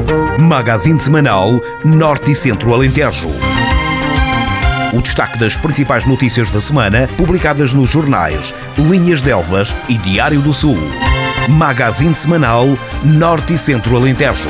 Magazine semanal Norte e Centro Alentejo. O destaque das principais notícias da semana, publicadas nos jornais Linhas de Elvas e Diário do Sul. Magazine semanal Norte e Centro Alentejo.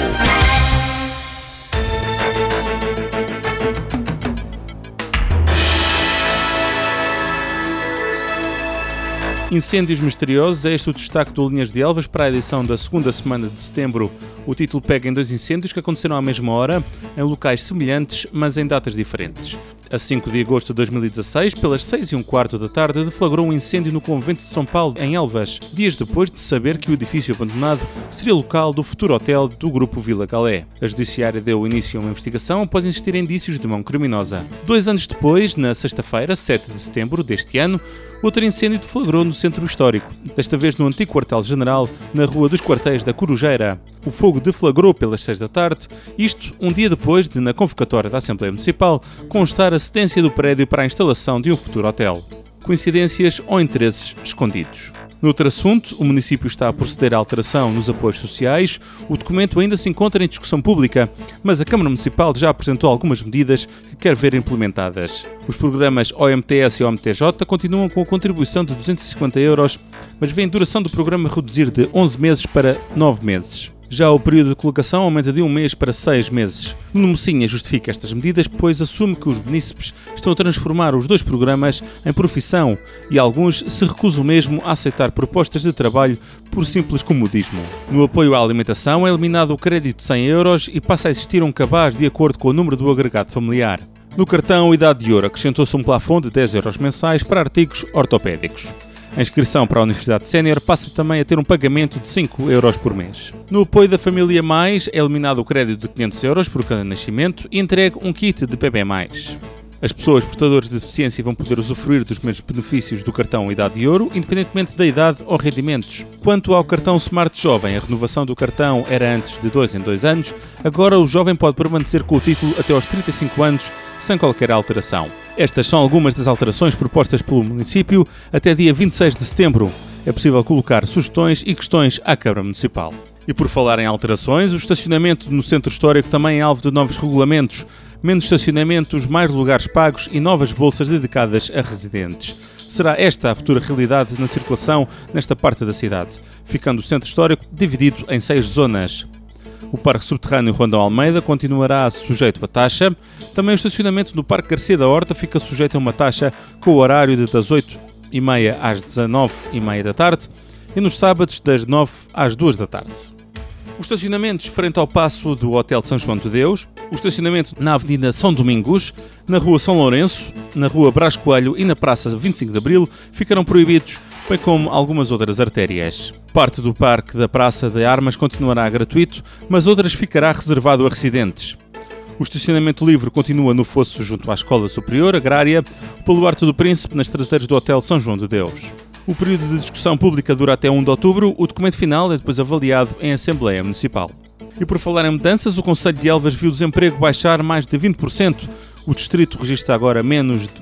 Incêndios misteriosos, é este o destaque do Linhas de Elvas para a edição da segunda semana de setembro. O título pega em 2 incêndios que aconteceram à mesma hora, em locais semelhantes, mas em datas diferentes. A 5 de agosto de 2016, pelas 6h15 da tarde, deflagrou um incêndio no convento de São Paulo, em Elvas, dias depois de saber que o edifício abandonado seria local do futuro hotel do grupo Vila Galé. A Judiciária deu início a uma investigação após existir indícios de mão criminosa. 2 anos depois, na sexta-feira, 7 de setembro deste ano, outro incêndio deflagrou no centro histórico, desta vez no antigo quartel-general, na Rua dos Quartéis da Corujeira. O fogo deflagrou pelas 6 da tarde, isto um dia depois de, na convocatória da Assembleia Municipal, constar a cedência do prédio para a instalação de um futuro hotel. Coincidências ou interesses escondidos? Noutro assunto, o município está a proceder à alteração nos apoios sociais. O documento ainda se encontra em discussão pública, mas a Câmara Municipal já apresentou algumas medidas que quer ver implementadas. Os programas OMTS e OMTJ continuam com a contribuição de 250 €, mas vê a duração do programa reduzir de 11 meses para 9 meses. Já o período de colocação aumenta de 1 mês para 6 meses. Nuno Mocinha justifica estas medidas, pois assume que os munícipes estão a transformar os 2 programas em profissão e alguns se recusam mesmo a aceitar propostas de trabalho por simples comodismo. No apoio à alimentação é eliminado o crédito de 100 € e passa a existir um cabaz de acordo com o número do agregado familiar. No cartão Idade de Ouro acrescentou-se um plafond de 10 € mensais para artigos ortopédicos. A inscrição para a Universidade Sénior passa também a ter um pagamento de 5 € por mês. No apoio da Família Mais, é eliminado o crédito de 500 € por cada nascimento e entregue um kit de bebê mais. As pessoas portadoras de deficiência vão poder usufruir dos mesmos benefícios do cartão Idade de Ouro, independentemente da idade ou rendimentos. Quanto ao cartão Smart Jovem, a renovação do cartão era antes de 2 em 2 anos, agora o jovem pode permanecer com o título até aos 35 anos, sem qualquer alteração. Estas são algumas das alterações propostas pelo município até dia 26 de setembro. É possível colocar sugestões e questões à Câmara Municipal. E por falar em alterações, o estacionamento no centro histórico também é alvo de novos regulamentos. Menos estacionamentos, mais lugares pagos e novas bolsas dedicadas a residentes. Será esta a futura realidade na circulação nesta parte da cidade, ficando o centro histórico dividido em 6 zonas. O Parque Subterrâneo Rondão Almeida continuará sujeito a taxa. Também o estacionamento no Parque Garcia da Horta fica sujeito a uma taxa com o horário das 8h30 às 19h30 da tarde e nos sábados das 9 às 2 da tarde. Os estacionamentos frente ao paço do Hotel de São João de Deus, o estacionamento na Avenida São Domingos, na Rua São Lourenço, na Rua Brás Coelho e na Praça 25 de Abril ficarão proibidos, bem como algumas outras artérias. Parte do Parque da Praça de Armas continuará gratuito, mas outras ficará reservado a residentes. O estacionamento livre continua no fosso junto à Escola Superior Agrária, pelo Arco do Príncipe, nas trateiras do Hotel São João de Deus. O período de discussão pública dura até 1 de outubro, o documento final é depois avaliado em Assembleia Municipal. E por falar em mudanças, o Concelho de Elvas viu o desemprego baixar mais de 20%. O distrito registra agora menos de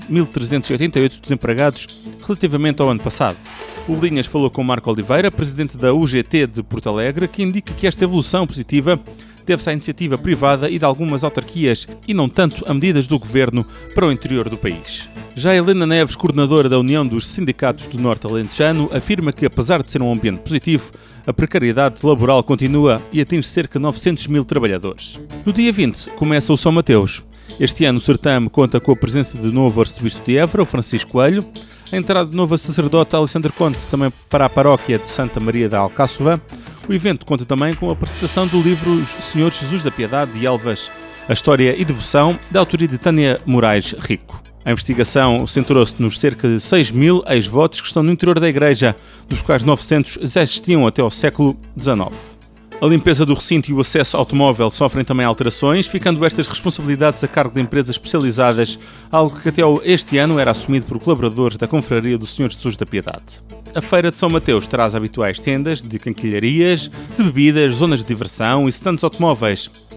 1.388 desempregados relativamente ao ano passado. O Linhas falou com Marco Oliveira, presidente da UGT de Porto Alegre, que indica que esta evolução positiva deve-se à iniciativa privada e de algumas autarquias e não tanto a medidas do governo para o interior do país. Já Helena Neves, coordenadora da União dos Sindicatos do Norte Alentejano, afirma que, apesar de ser um ambiente positivo, a precariedade laboral continua e atinge cerca de 900 mil trabalhadores. No dia 20 começa o São Mateus. Este ano o certame conta com a presença do novo arcebispo de Évora, o Francisco Coelho, a entrada do novo sacerdote Alexandre Conte, também para a paróquia de Santa Maria da Alcáçova. O evento conta também com a apresentação do livro Senhor Jesus da Piedade de Elvas, a história e devoção, da autoria de Tânia Moraes Rico. A investigação centrou-se nos cerca de 6.000 ex-votos que estão no interior da igreja, dos quais 900 já existiam até ao século XIX. A limpeza do recinto e o acesso automóvel sofrem também alterações, ficando estas responsabilidades a cargo de empresas especializadas, algo que até este ano era assumido por colaboradores da Confraria do Senhor Jesus da Piedade. A Feira de São Mateus traz habituais tendas de canquilharias, de bebidas, zonas de diversão e stands automóveis.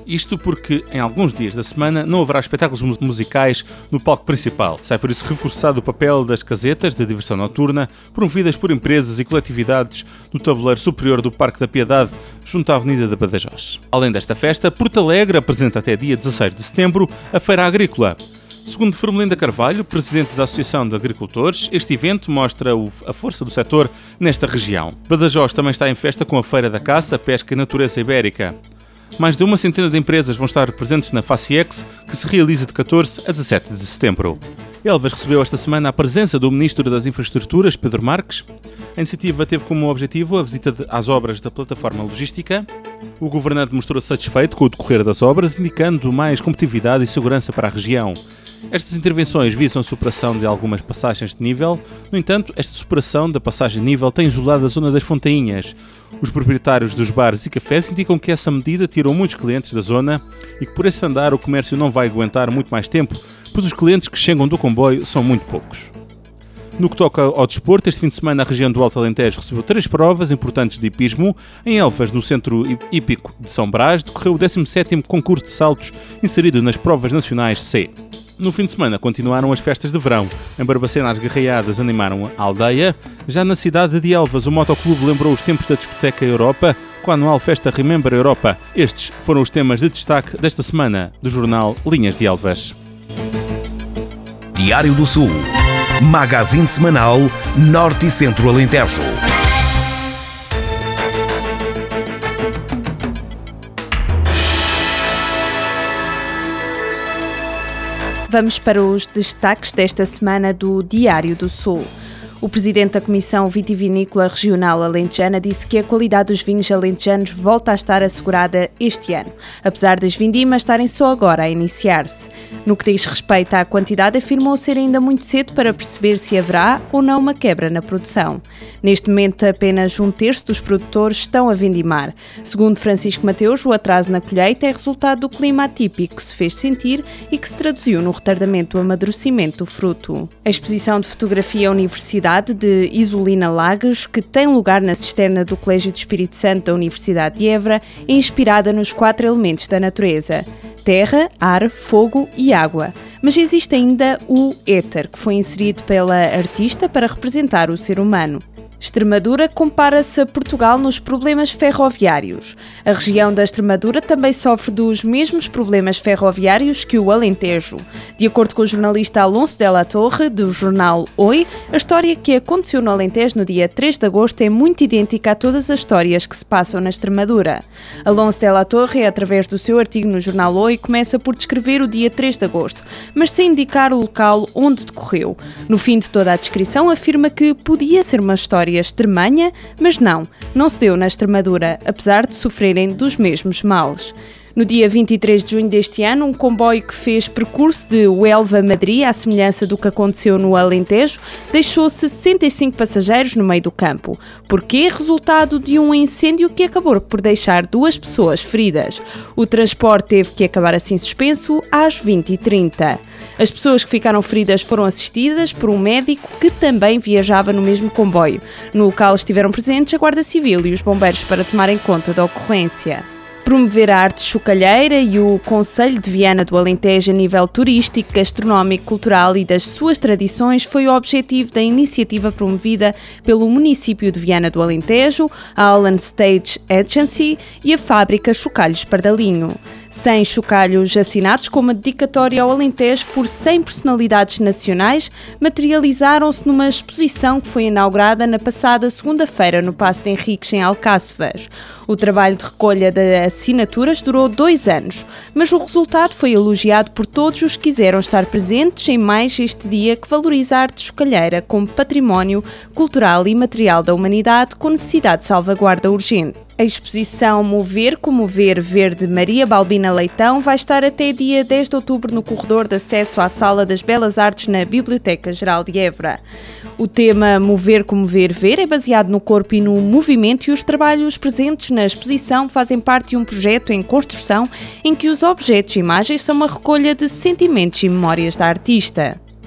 Isto porque, em alguns dias da semana, não haverá espetáculos musicais no palco principal. Sai por isso reforçado o papel das casetas de diversão noturna, promovidas por empresas e coletividades do tabuleiro superior do Parque da Piedade, junto à Avenida da Badajoz. Além desta festa, Porto Alegre apresenta até dia 16 de setembro a Feira Agrícola. Segundo Firmelinda Carvalho, presidente da Associação de Agricultores, este evento mostra a força do setor nesta região. Badajoz também está em festa com a Feira da Caça, Pesca e Natureza Ibérica. Mais de uma centena de empresas vão estar presentes na FACIEX, que se realiza de 14 a 17 de setembro. Elvas recebeu esta semana a presença do Ministro das Infraestruturas, Pedro Marques. A iniciativa teve como objetivo a visita às obras da plataforma logística. O governante mostrou-se satisfeito com o decorrer das obras, indicando mais competitividade e segurança para a região. Estas intervenções visam a superação de algumas passagens de nível. No entanto, esta superação da passagem de nível tem isolado a zona das Fontainhas. Os proprietários dos bares e cafés indicam que essa medida tirou muitos clientes da zona e que por esse andar o comércio não vai aguentar muito mais tempo, pois os clientes que chegam do comboio são muito poucos. No que toca ao desporto, este fim de semana a região do Alto Alentejo recebeu 3 provas importantes de hipismo. Em Elvas, no Centro Hípico de São Brás, decorreu o 17º concurso de saltos inserido nas provas nacionais C. No fim de semana continuaram as festas de verão. Em Barbacena as garreiadas animaram a aldeia. Já na cidade de Elvas, o motoclube lembrou os tempos da discoteca Europa com a anual festa Remember Europa. Estes foram os temas de destaque desta semana do jornal Linhas de Elvas. Diário do Sul. Magazine semanal Norte e Centro Alentejo. Vamos para os destaques desta semana do Diário do Sul. O presidente da Comissão Vitivinícola Regional Alentejana disse que a qualidade dos vinhos alentejanos volta a estar assegurada este ano, apesar das vindimas estarem só agora a iniciar-se. No que diz respeito à quantidade, afirmou ser ainda muito cedo para perceber se haverá ou não uma quebra na produção. Neste momento, apenas 1/3 dos produtores estão a vindimar. Segundo Francisco Mateus, o atraso na colheita é resultado do clima atípico que se fez sentir e que se traduziu no retardamento do amadurecimento do fruto. A exposição de fotografia Universidade de Isolina Lages, que tem lugar na cisterna do Colégio do Espírito Santo da Universidade de Évora, é inspirada nos 4 elementos da natureza: terra, ar, fogo e água. Mas existe ainda o éter, que foi inserido pela artista para representar o ser humano. Extremadura compara-se a Portugal nos problemas ferroviários. A região da Extremadura também sofre dos mesmos problemas ferroviários que o Alentejo. De acordo com o jornalista Alonso de la Torre, do jornal Oi, a história que aconteceu no Alentejo no dia 3 de agosto é muito idêntica a todas as histórias que se passam na Extremadura. Alonso de la Torre, através do seu artigo no jornal Oi, começa por descrever o dia 3 de agosto, mas sem indicar o local onde decorreu. No fim de toda a descrição, afirma que podia ser uma história extremanha, mas não se deu na Extremadura, apesar de sofrerem dos mesmos males. No dia 23 de junho deste ano, um comboio que fez percurso de Huelva a Madrid, à semelhança do que aconteceu no Alentejo, deixou 65 passageiros no meio do campo. Porquê? Resultado de um incêndio que acabou por deixar 2 pessoas feridas. O transporte teve que acabar assim suspenso às 20h30. As pessoas que ficaram feridas foram assistidas por um médico que também viajava no mesmo comboio. No local estiveram presentes a Guarda Civil e os bombeiros para tomarem conta da ocorrência. Promover a arte chocalheira e o Concelho de Viana do Alentejo a nível turístico, gastronómico, cultural e das suas tradições foi o objetivo da iniciativa promovida pelo município de Viana do Alentejo, a Allen Stage Agency e a fábrica Chocalhos Pardalinho. 100 chocalhos assinados com uma dedicatória ao Alentejo por 100 personalidades nacionais materializaram-se numa exposição que foi inaugurada na passada segunda-feira no Paço de Henriques, em Alcáçovas. O trabalho de recolha de assinaturas durou 2 anos, mas o resultado foi elogiado por todos os que quiseram estar presentes em mais este dia que valoriza a arte chocalheira como património cultural e material da humanidade com necessidade de salvaguarda urgente. A exposição Mover, Comover Verde Maria Balbina Leitão vai estar até dia 10 de outubro no corredor de acesso à Sala das Belas Artes na Biblioteca Geral de Évora. O tema Mover, Comover, Ver é baseado no corpo e no movimento e os trabalhos presentes na exposição fazem parte de um projeto em construção em que os objetos e imagens são uma recolha de sentimentos e memórias da artista.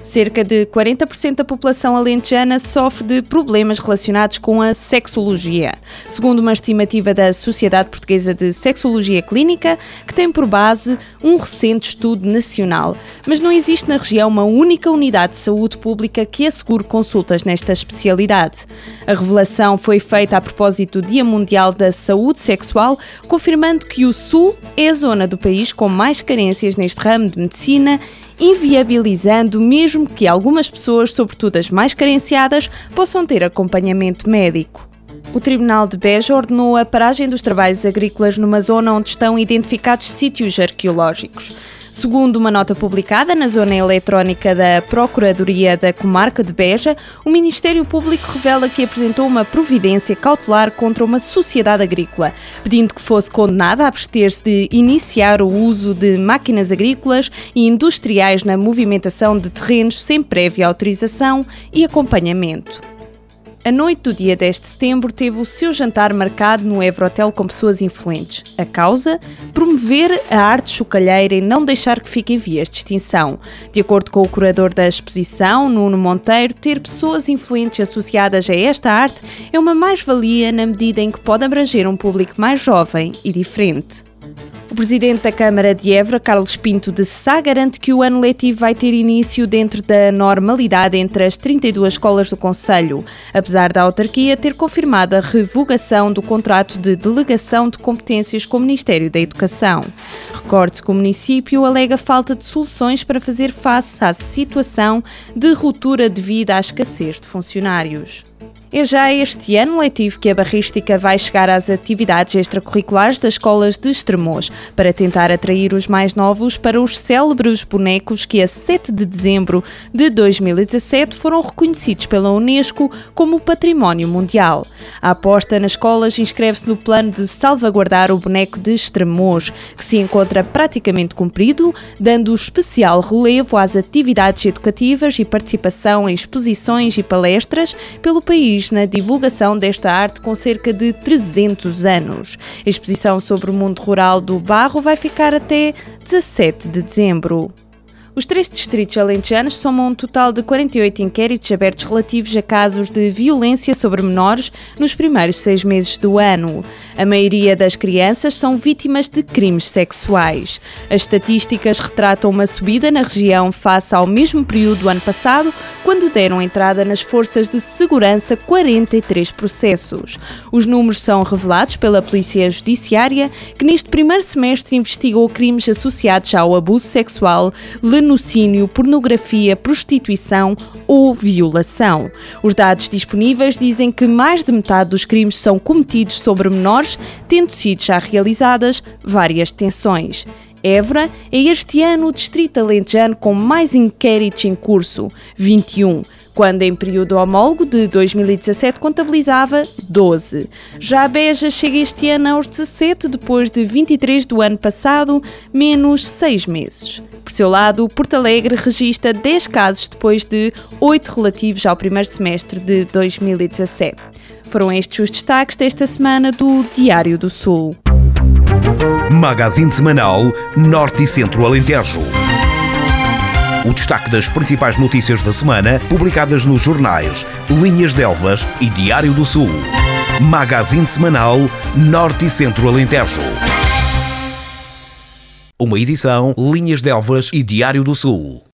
Cerca de 40% da população alentejana sofre de problemas relacionados com a sexologia, segundo uma estimativa da Sociedade Portuguesa de Sexologia Clínica, que tem por base um recente estudo nacional. Mas não existe na região uma única unidade de saúde pública que assegure consultas nesta especialidade. A revelação foi feita a propósito do Dia Mundial da Saúde Sexual, confirmando que o Sul é a zona do país com mais carências neste ramo de medicina, inviabilizando mesmo que algumas pessoas, sobretudo as mais carenciadas, possam ter acompanhamento médico. O Tribunal de Beja ordenou a paragem dos trabalhos agrícolas numa zona onde estão identificados sítios arqueológicos. Segundo uma nota publicada na zona eletrónica da Procuradoria da Comarca de Beja, o Ministério Público revela que apresentou uma providência cautelar contra uma sociedade agrícola, pedindo que fosse condenada a abster-se de iniciar o uso de máquinas agrícolas e industriais na movimentação de terrenos sem prévia autorização e acompanhamento. A noite do dia 10 de setembro teve o seu jantar marcado no Evrotel com pessoas influentes. A causa? Promover a arte chocalheira e não deixar que fique em vias de extinção. De acordo com o curador da exposição, Nuno Monteiro, ter pessoas influentes associadas a esta arte é uma mais-valia na medida em que pode abranger um público mais jovem e diferente. O presidente da Câmara de Évora, Carlos Pinto de Sá, garante que o ano letivo vai ter início dentro da normalidade entre as 32 escolas do concelho, apesar da autarquia ter confirmado a revogação do contrato de delegação de competências com o Ministério da Educação. Recorde-se que o município alega falta de soluções para fazer face à situação de ruptura devido à escassez de funcionários. É já este ano letivo que a Barrística vai chegar às atividades extracurriculares das escolas de Estremoz, para tentar atrair os mais novos para os célebres bonecos que a 7 de dezembro de 2017 foram reconhecidos pela Unesco como Património Mundial. A aposta nas escolas inscreve-se no plano de salvaguardar o boneco de Estremoz, que se encontra praticamente cumprido, dando especial relevo às atividades educativas e participação em exposições e palestras pelo país na divulgação desta arte com cerca de 300 anos. A exposição sobre o mundo rural do barro vai ficar até 17 de dezembro. Os 3 distritos alentejanos somam um total de 48 inquéritos abertos relativos a casos de violência sobre menores nos primeiros 6 meses do ano. A maioria das crianças são vítimas de crimes sexuais. As estatísticas retratam uma subida na região face ao mesmo período do ano passado, quando deram entrada nas forças de segurança 43 processos. Os números são revelados pela Polícia Judiciária, que neste primeiro semestre investigou crimes associados ao abuso sexual, lenocínio, pornografia, prostituição ou violação. Os dados disponíveis dizem que mais de metade dos crimes são cometidos sobre menores, tendo sido já realizadas várias detenções. Évora é este ano o distrito alentejano com mais inquéritos em curso, 21, quando em período homólogo de 2017 contabilizava 12. Já a Beja chega este ano aos 17, depois de 23 do ano passado, menos 6 meses. Por seu lado, Porto Alegre registra 10 casos depois de 8 relativos ao primeiro semestre de 2017. Foram estes os destaques desta semana do Diário do Sul. Magazine semanal Norte e Centro Alentejo. O destaque das principais notícias da semana publicadas nos jornais Linhas de Elvas e Diário do Sul. Magazine semanal Norte e Centro Alentejo. Uma edição Linhas de Elvas e Diário do Sul.